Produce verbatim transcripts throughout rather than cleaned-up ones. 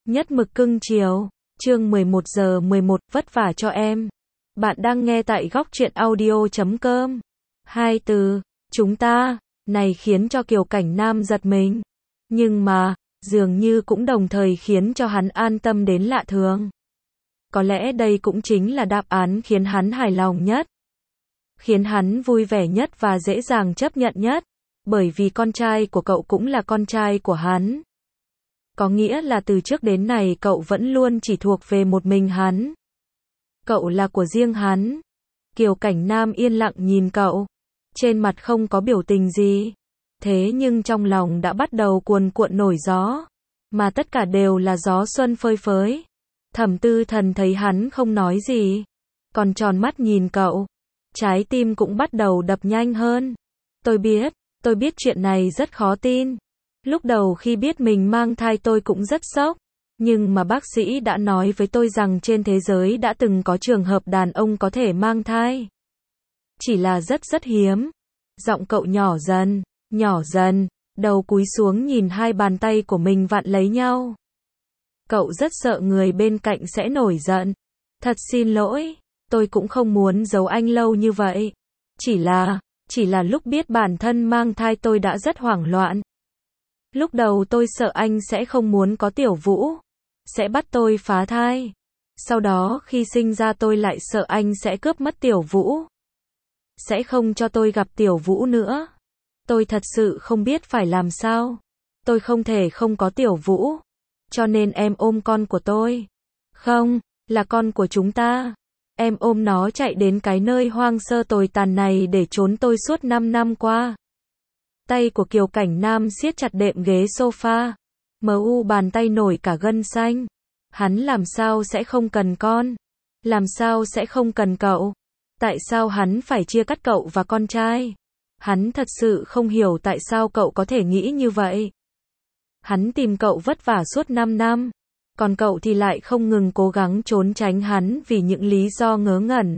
Nhất mực cưng chiều. Chương mười một giờ mười một, vất vả cho em. Bạn đang nghe tại góc truyện audio chấm com. Hai từ, chúng ta, này khiến cho Kiều Cảnh Nam giật mình. Nhưng mà, dường như cũng đồng thời khiến cho hắn an tâm đến lạ thường. Có lẽ đây cũng chính là đáp án khiến hắn hài lòng nhất. Khiến hắn vui vẻ nhất và dễ dàng chấp nhận nhất. Bởi vì con trai của cậu cũng là con trai của hắn. Có nghĩa là từ trước đến nay cậu vẫn luôn chỉ thuộc về một mình hắn. Cậu là của riêng hắn. Kiều Cảnh Nam yên lặng nhìn cậu. Trên mặt không có biểu tình gì. Thế nhưng trong lòng đã bắt đầu cuồn cuộn nổi gió. Mà tất cả đều là gió xuân phơi phới. Thẩm Tư Thần thấy hắn không nói gì. Còn tròn mắt nhìn cậu. Trái tim cũng bắt đầu đập nhanh hơn. Tôi biết, tôi biết chuyện này rất khó tin. Lúc đầu khi biết mình mang thai tôi cũng rất sốc. Nhưng mà bác sĩ đã nói với tôi rằng trên thế giới đã từng có trường hợp đàn ông có thể mang thai. Chỉ là rất rất hiếm. Giọng cậu nhỏ dần, nhỏ dần, đầu cúi xuống nhìn hai bàn tay của mình vặn lấy nhau. Cậu rất sợ người bên cạnh sẽ nổi giận. Thật xin lỗi, tôi cũng không muốn giấu anh lâu như vậy. Chỉ là, chỉ là lúc biết bản thân mang thai tôi đã rất hoảng loạn. Lúc đầu tôi sợ anh sẽ không muốn có Tiểu Vũ, sẽ bắt tôi phá thai. Sau đó khi sinh ra tôi lại sợ anh sẽ cướp mất Tiểu Vũ, sẽ không cho tôi gặp Tiểu Vũ nữa. Tôi thật sự không biết phải làm sao. Tôi không thể không có Tiểu Vũ, cho nên em ôm con của tôi. Không, là con của chúng ta. Em ôm nó chạy đến cái nơi hoang sơ tồi tàn này để trốn tôi suốt năm năm qua. Tay của Kiều Cảnh Nam siết chặt đệm ghế sofa. Mờ u bàn tay nổi cả gân xanh. Hắn làm sao sẽ không cần con? Làm sao sẽ không cần cậu? Tại sao hắn phải chia cắt cậu và con trai? Hắn thật sự không hiểu tại sao cậu có thể nghĩ như vậy. Hắn tìm cậu vất vả suốt năm năm. Còn cậu thì lại không ngừng cố gắng trốn tránh hắn vì những lý do ngớ ngẩn.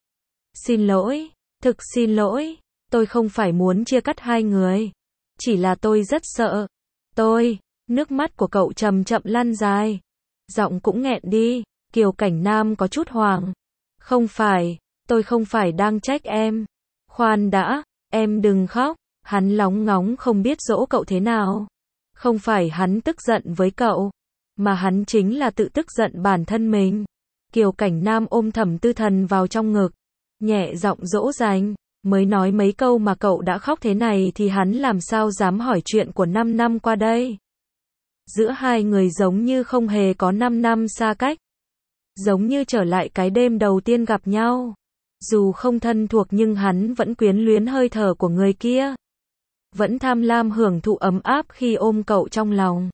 Xin lỗi, thực xin lỗi. Tôi không phải muốn chia cắt hai người. Chỉ là tôi rất sợ. Tôi, nước mắt của cậu chậm chậm lăn dài. Giọng cũng nghẹn đi. Kiều Cảnh Nam có chút hoảng. Không phải, tôi không phải đang trách em. Khoan đã, em đừng khóc. Hắn lóng ngóng không biết dỗ cậu thế nào. Không phải hắn tức giận với cậu, mà hắn chính là tự tức giận bản thân mình. Kiều Cảnh Nam ôm Thẩm Tư Thần vào trong ngực. Nhẹ giọng dỗ dành. Mới nói mấy câu mà cậu đã khóc thế này thì hắn làm sao dám hỏi chuyện của năm năm qua đây. Giữa hai người giống như không hề có năm năm xa cách. Giống như trở lại cái đêm đầu tiên gặp nhau. Dù không thân thuộc nhưng hắn vẫn quyến luyến hơi thở của người kia. Vẫn tham lam hưởng thụ ấm áp khi ôm cậu trong lòng.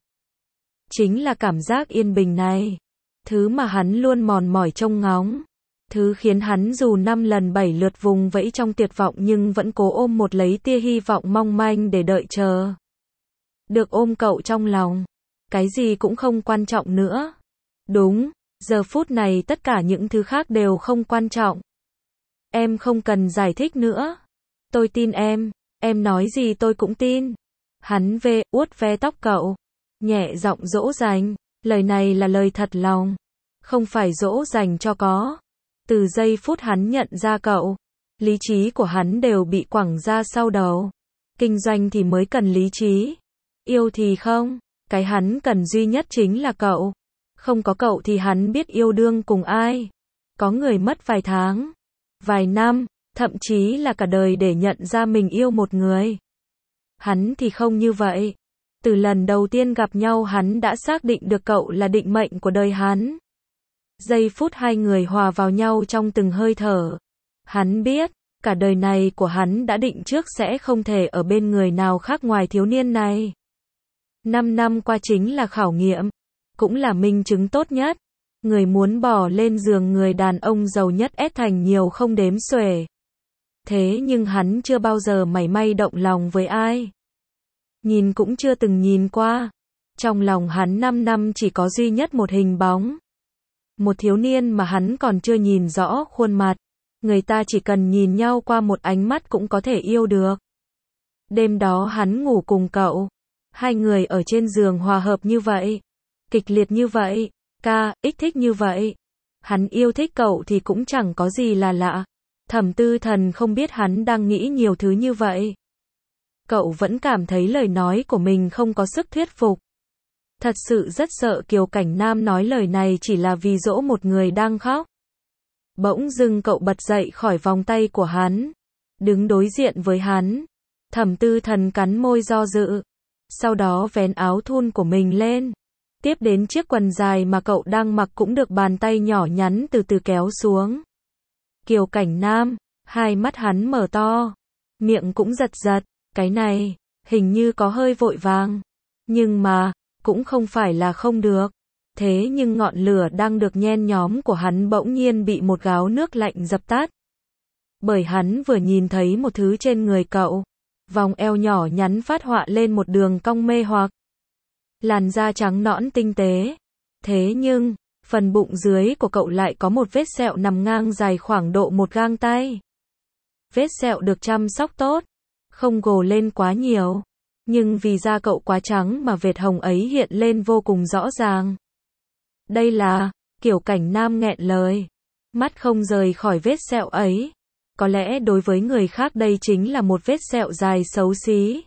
Chính là cảm giác yên bình này. Thứ mà hắn luôn mòn mỏi trông ngóng. Thứ khiến hắn dù năm lần bảy lượt vùng vẫy trong tuyệt vọng nhưng vẫn cố ôm một lấy tia hy vọng mong manh để đợi chờ. Được ôm cậu trong lòng. Cái gì cũng không quan trọng nữa. Đúng, giờ phút này tất cả những thứ khác đều không quan trọng. Em không cần giải thích nữa. Tôi tin em, em nói gì tôi cũng tin. Hắn về, uốt ve tóc cậu. Nhẹ giọng dỗ dành. Lời này là lời thật lòng. Không phải dỗ dành cho có. Từ giây phút hắn nhận ra cậu, lý trí của hắn đều bị quẳng ra sau đầu. Kinh doanh thì mới cần lý trí. Yêu thì không. Cái hắn cần duy nhất chính là cậu. Không có cậu thì hắn biết yêu đương cùng ai. Có người mất vài tháng, vài năm, thậm chí là cả đời để nhận ra mình yêu một người. Hắn thì không như vậy. Từ lần đầu tiên gặp nhau hắn đã xác định được cậu là định mệnh của đời hắn. Giây phút hai người hòa vào nhau trong từng hơi thở. Hắn biết, cả đời này của hắn đã định trước sẽ không thể ở bên người nào khác ngoài thiếu niên này. Năm năm qua chính là khảo nghiệm, cũng là minh chứng tốt nhất. Người muốn bỏ lên giường người đàn ông giàu nhất ép thành nhiều không đếm xuể. Thế nhưng hắn chưa bao giờ mảy may động lòng với ai. Nhìn cũng chưa từng nhìn qua. Trong lòng hắn năm năm chỉ có duy nhất một hình bóng. Một thiếu niên mà hắn còn chưa nhìn rõ khuôn mặt. Người ta chỉ cần nhìn nhau qua một ánh mắt cũng có thể yêu được. Đêm đó hắn ngủ cùng cậu. Hai người ở trên giường hòa hợp như vậy. kịch liệt như vậy, ca, ích thích như vậy. Hắn yêu thích cậu thì cũng chẳng có gì là lạ. Thẩm Tư Thần không biết hắn đang nghĩ nhiều thứ như vậy. Cậu vẫn cảm thấy lời nói của mình không có sức thuyết phục. Thật sự rất sợ Kiều Cảnh Nam nói lời này chỉ là vì dỗ một người đang khóc. Bỗng dưng cậu bật dậy khỏi vòng tay của hắn, đứng đối diện với hắn. Thẩm Tư Thần cắn môi do dự, sau đó vén áo thun của mình lên. Tiếp đến chiếc quần dài mà cậu đang mặc cũng được bàn tay nhỏ nhắn từ từ kéo xuống. Kiều Cảnh Nam, hai mắt hắn mở to, miệng cũng giật giật, cái này, hình như có hơi vội vàng. Nhưng mà, cũng không phải là không được. Thế nhưng ngọn lửa đang được nhen nhóm của hắn bỗng nhiên bị một gáo nước lạnh dập tắt. Bởi hắn vừa nhìn thấy một thứ trên người cậu. Vòng eo nhỏ nhắn phát họa lên một đường cong mê hoặc. Làn da trắng nõn tinh tế. Thế nhưng, phần bụng dưới của cậu lại có một vết sẹo nằm ngang dài khoảng độ một gang tay. Vết sẹo được chăm sóc tốt, không gồ lên quá nhiều. Nhưng vì da cậu quá trắng mà vệt hồng ấy hiện lên vô cùng rõ ràng. Đây là, Kiều Cảnh Nam nghẹn lời. Mắt không rời khỏi vết sẹo ấy. Có lẽ đối với người khác đây chính là một vết sẹo dài xấu xí.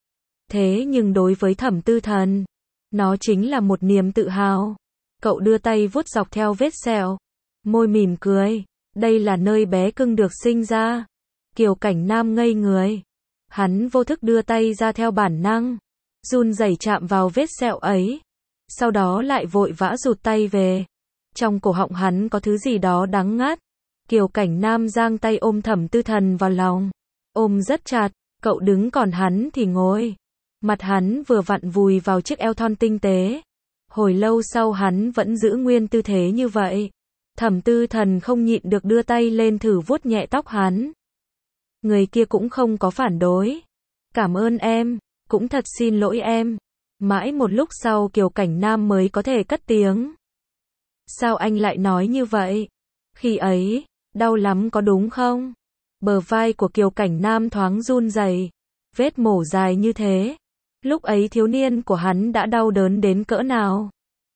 Thế nhưng đối với Thẩm Tư Thần, nó chính là một niềm tự hào. Cậu đưa tay vuốt dọc theo vết sẹo, môi mỉm cười. Đây là nơi bé cưng được sinh ra. Kiều Cảnh Nam ngây người. Hắn vô thức đưa tay ra theo bản năng, run rẩy chạm vào vết sẹo ấy. Sau đó lại vội vã rụt tay về. Trong cổ họng hắn có thứ gì đó đắng ngắt. Kiều Cảnh Nam giang tay ôm Thẩm Tư Thần vào lòng. Ôm rất chặt, cậu đứng còn hắn thì ngồi. Mặt hắn vừa vặn vùi vào chiếc eo thon tinh tế. Hồi lâu sau hắn vẫn giữ nguyên tư thế như vậy. Thẩm Tư Thần không nhịn được đưa tay lên thử vuốt nhẹ tóc hắn. Người kia cũng không có phản đối. Cảm ơn em, cũng thật xin lỗi em. Mãi một lúc sau Kiều Cảnh Nam mới có thể cất tiếng. Sao anh lại nói như vậy? Khi ấy, đau lắm có đúng không? Bờ vai của Kiều Cảnh Nam thoáng run rẩy. Vết mổ dài như thế. Lúc ấy thiếu niên của hắn đã đau đớn đến cỡ nào?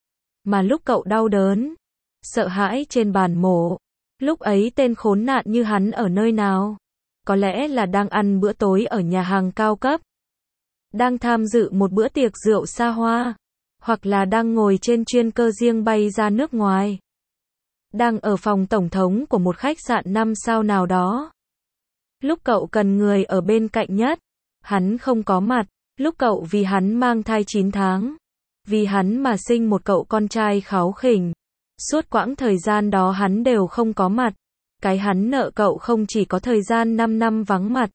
Mà lúc cậu đau đớn, sợ hãi trên bàn mổ, lúc ấy tên khốn nạn như hắn ở nơi nào? Có lẽ là đang ăn bữa tối ở nhà hàng cao cấp, đang tham dự một bữa tiệc rượu xa hoa, hoặc là đang ngồi trên chuyên cơ riêng bay ra nước ngoài, đang ở phòng tổng thống của một khách sạn năm sao nào đó. Lúc cậu cần người ở bên cạnh nhất, hắn không có mặt. Lúc cậu vì hắn mang thai chín tháng, vì hắn mà sinh một cậu con trai kháu khỉnh. Suốt quãng thời gian đó hắn đều không có mặt. Cái hắn nợ cậu không chỉ có thời gian năm năm vắng mặt,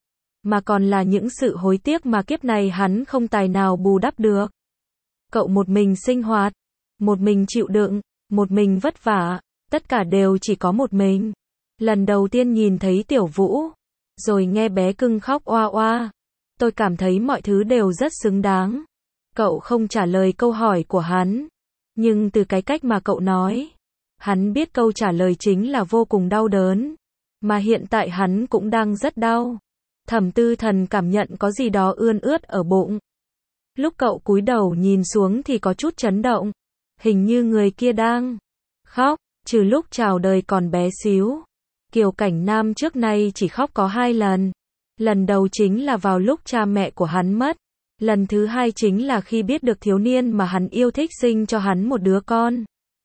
mà còn là những sự hối tiếc mà kiếp này hắn không tài nào bù đắp được. Cậu một mình sinh hoạt, một mình chịu đựng, một mình vất vả, tất cả đều chỉ có một mình. Lần đầu tiên nhìn thấy Tiểu Vũ, rồi nghe bé cưng khóc oa oa, tôi cảm thấy mọi thứ đều rất xứng đáng. Cậu không trả lời câu hỏi của hắn, nhưng từ cái cách mà cậu nói, hắn biết câu trả lời chính là vô cùng đau đớn, mà hiện tại hắn cũng đang rất đau. Thẩm Tư Thần cảm nhận có gì đó ươn ướt ở bụng. Lúc cậu cúi đầu nhìn xuống thì có chút chấn động, hình như người kia đang khóc, trừ lúc chào đời còn bé xíu. Kiều Cảnh Nam trước nay chỉ khóc có hai lần. Lần đầu chính là vào lúc cha mẹ của hắn mất. Lần thứ hai chính là khi biết được thiếu niên mà hắn yêu thích sinh cho hắn một đứa con.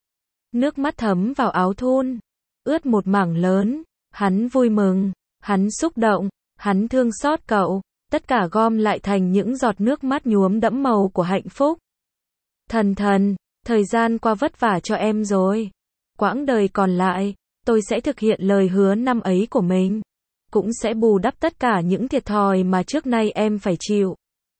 Nước mắt thấm vào áo thun, ướt một mảng lớn. Hắn vui mừng, hắn xúc động, hắn thương xót cậu. Tất cả gom lại thành những giọt nước mắt nhuốm đẫm màu của hạnh phúc. Thần thần, thời gian qua vất vả cho em rồi. Quãng đời còn lại, tôi sẽ thực hiện lời hứa năm ấy của mình. Cũng sẽ bù đắp tất cả những thiệt thòi mà trước nay em phải chịu.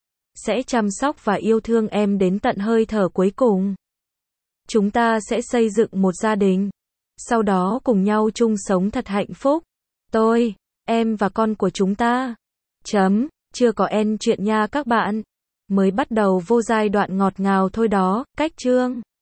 Sẽ chăm sóc và yêu thương em đến tận hơi thở cuối cùng. Chúng ta sẽ xây dựng một gia đình. Sau đó cùng nhau chung sống thật hạnh phúc. Tôi, em và con của chúng ta. Chấm, chưa có end chuyện nha các bạn. Mới bắt đầu vô giai đoạn ngọt ngào thôi đó, cách chương.